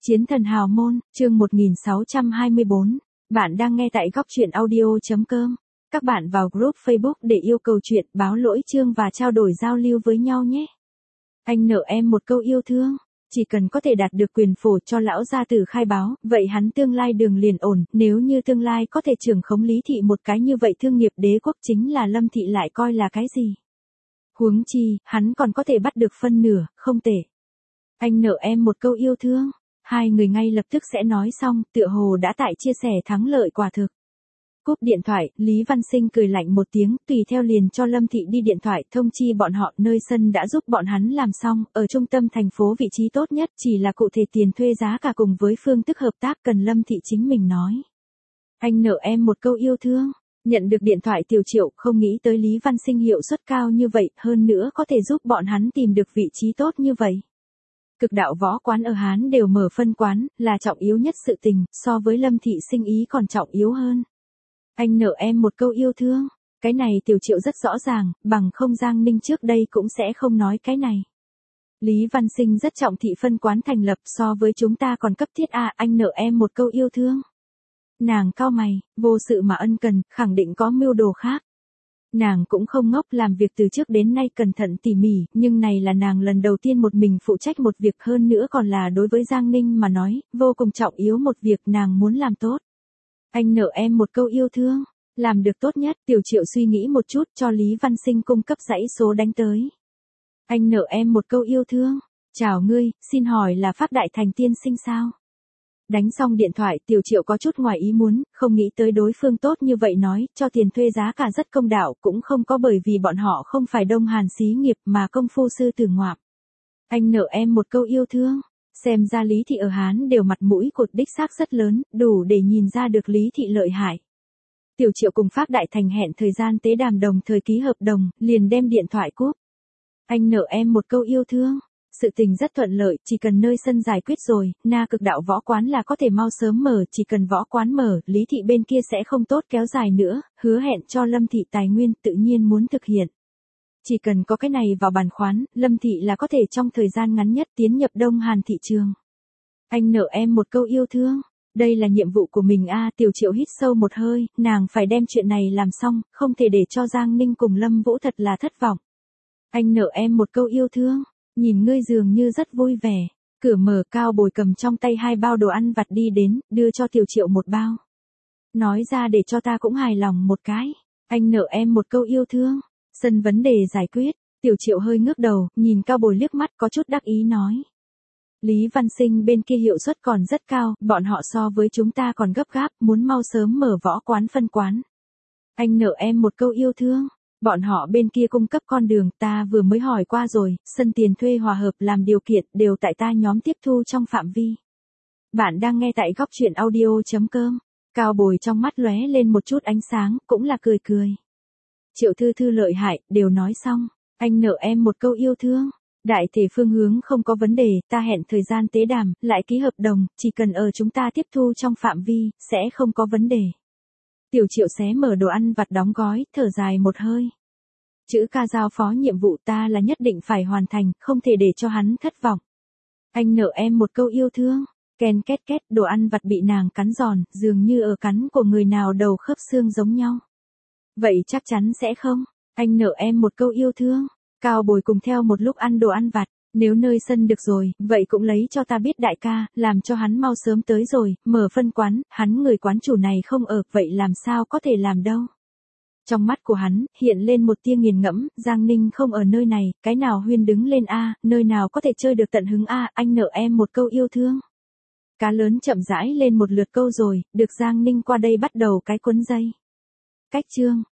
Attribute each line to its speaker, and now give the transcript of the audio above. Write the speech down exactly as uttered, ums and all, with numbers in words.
Speaker 1: Chiến thần hào môn, chương một nghìn sáu trăm hai mươi bốn. Bạn đang nghe tại góc truyện audio.com. Các bạn vào group Facebook để yêu cầu chuyện, báo lỗi chương và trao đổi giao lưu với nhau nhé. Anh nợ em một câu yêu thương. Chỉ cần có thể đạt được quyền phổ cho lão gia tử khai báo, vậy hắn tương lai đường liền ổn. Nếu như tương lai có thể trưởng khống Lý thị một cái như vậy, thương nghiệp đế quốc chính là Lâm thị lại coi là cái gì? Huống chi, hắn còn có thể bắt được phân nửa, không tệ. Anh nợ em một câu yêu thương. Hai người ngay lập tức sẽ nói xong, tựa hồ đã tại chia sẻ thắng lợi quả thực. Cúp điện thoại, Lý Văn Sinh cười lạnh một tiếng, tùy theo liền cho Lâm thị đi điện thoại thông chi bọn họ nơi sân đã giúp bọn hắn làm xong, ở trung tâm thành phố vị trí tốt nhất, chỉ là cụ thể tiền thuê giá cả cùng với phương thức hợp tác cần Lâm thị chính mình nói. Anh nợ em một câu yêu thương. Nhận được điện thoại Tiểu Triệu, không nghĩ tới Lý Văn Sinh hiệu suất cao như vậy, hơn nữa có thể giúp bọn hắn tìm được vị trí tốt như vậy. Cực đạo võ quán ở Hán đều mở phân quán, là trọng yếu nhất sự tình, so với Lâm thị sinh ý còn trọng yếu hơn. Anh nợ em một câu yêu thương. Cái này Tiểu Triệu rất rõ ràng, bằng không Giang Ninh trước đây cũng sẽ không nói cái này. Lý Văn Sinh rất trọng thị phân quán thành lập, so với chúng ta còn cấp thiết à, anh nợ em một câu yêu thương. Nàng cau mày, vô sự mà ân cần, khẳng định có mưu đồ khác. Nàng cũng không ngốc, làm việc từ trước đến nay cẩn thận tỉ mỉ, nhưng này là nàng lần đầu tiên một mình phụ trách một việc, hơn nữa còn là đối với Giang Ninh mà nói, vô cùng trọng yếu một việc nàng muốn làm tốt. Anh nợ em một câu yêu thương, làm được tốt nhất. Tiểu Triệu suy nghĩ một chút, cho Lý Văn Sinh cung cấp dãy số đánh tới. Anh nợ em một câu yêu thương. Chào ngươi, xin hỏi là Pháp Đại Thành tiên sinh sao? Đánh xong điện thoại, Tiểu Triệu có chút ngoài ý muốn, không nghĩ tới đối phương tốt như vậy, nói, cho tiền thuê giá cả rất công đạo, cũng không có bởi vì bọn họ không phải Đông Hàn xí nghiệp mà công phu sư tử ngoạm. Anh nợ em một câu yêu thương. Xem ra Lý thị ở Hán đều mặt mũi cột đích xác rất lớn, đủ để nhìn ra được Lý thị lợi hại. Tiểu Triệu cùng Pháp Đại Thành hẹn thời gian tế đàm, đồng thời ký hợp đồng, liền đem điện thoại cúp. Anh nợ em một câu yêu thương. Sự tình rất thuận lợi, chỉ cần nơi sân giải quyết rồi, na cực đạo võ quán là có thể mau sớm mở, chỉ cần võ quán mở, Lý thị bên kia sẽ không tốt kéo dài nữa, hứa hẹn cho Lâm thị tài nguyên, tự nhiên muốn thực hiện. Chỉ cần có cái này vào bàn khoán, Lâm thị là có thể trong thời gian ngắn nhất tiến nhập Đông Hàn thị trường. Anh nợ em một câu yêu thương. Đây là nhiệm vụ của mình a. Tiểu Triệu hít sâu một hơi, nàng phải đem chuyện này làm xong, không thể để cho Giang Ninh cùng Lâm Vũ thật là thất vọng. Anh nợ em một câu yêu thương. Nhìn ngươi dường như rất vui vẻ. Cửa mở, Cao Bồi cầm trong tay hai bao đồ ăn vặt đi đến, đưa cho Tiểu Triệu một bao. Nói ra để cho ta cũng hài lòng một cái. Anh nợ em một câu yêu thương. Sân vấn đề giải quyết. Tiểu Triệu hơi ngước đầu, nhìn Cao Bồi liếc mắt, có chút đắc ý nói. Lý Văn Sinh bên kia hiệu suất còn rất cao, bọn họ so với chúng ta còn gấp gáp, muốn mau sớm mở võ quán phân quán. Anh nợ em một câu yêu thương. Bọn họ bên kia cung cấp con đường, ta vừa mới hỏi qua rồi, sân tiền thuê hòa hợp làm điều kiện, đều tại ta nhóm tiếp thu trong phạm vi. Bạn đang nghe tại góc truyện audio.com. Cao Bồi trong mắt lóe lên một chút ánh sáng, cũng là cười cười. Triệu thư thư lợi hại, đều nói xong. Anh nợ em một câu yêu thương. Đại thể phương hướng không có vấn đề, ta hẹn thời gian tế đàm, lại ký hợp đồng, chỉ cần ở chúng ta tiếp thu trong phạm vi, sẽ không có vấn đề. Tiểu Triệu xé mở đồ ăn vặt đóng gói, thở dài một hơi. Chữ ca giao phó nhiệm vụ ta là nhất định phải hoàn thành, không thể để cho hắn thất vọng. Anh nợ em một câu yêu thương. Ken két két, đồ ăn vặt bị nàng cắn giòn, dường như ở cắn của người nào đầu khớp xương giống nhau. Vậy chắc chắn sẽ không. Anh nợ em một câu yêu thương. Cao Bồi cùng theo một lúc ăn đồ ăn vặt. Nếu nơi sân được rồi, vậy cũng lấy cho ta biết đại ca, làm cho hắn mau sớm tới rồi, mở phân quán, hắn người quán chủ này không ở, vậy làm sao có thể làm đâu. Trong mắt của hắn, hiện lên một tia nghiền ngẫm, Giang Ninh không ở nơi này, cái nào huyên đứng lên a, nơi nào có thể chơi được tận hứng a, anh nợ em một câu yêu thương. Cá lớn chậm rãi lên một lượt câu rồi, được Giang Ninh qua đây bắt đầu cái cuốn dây. Cách chương.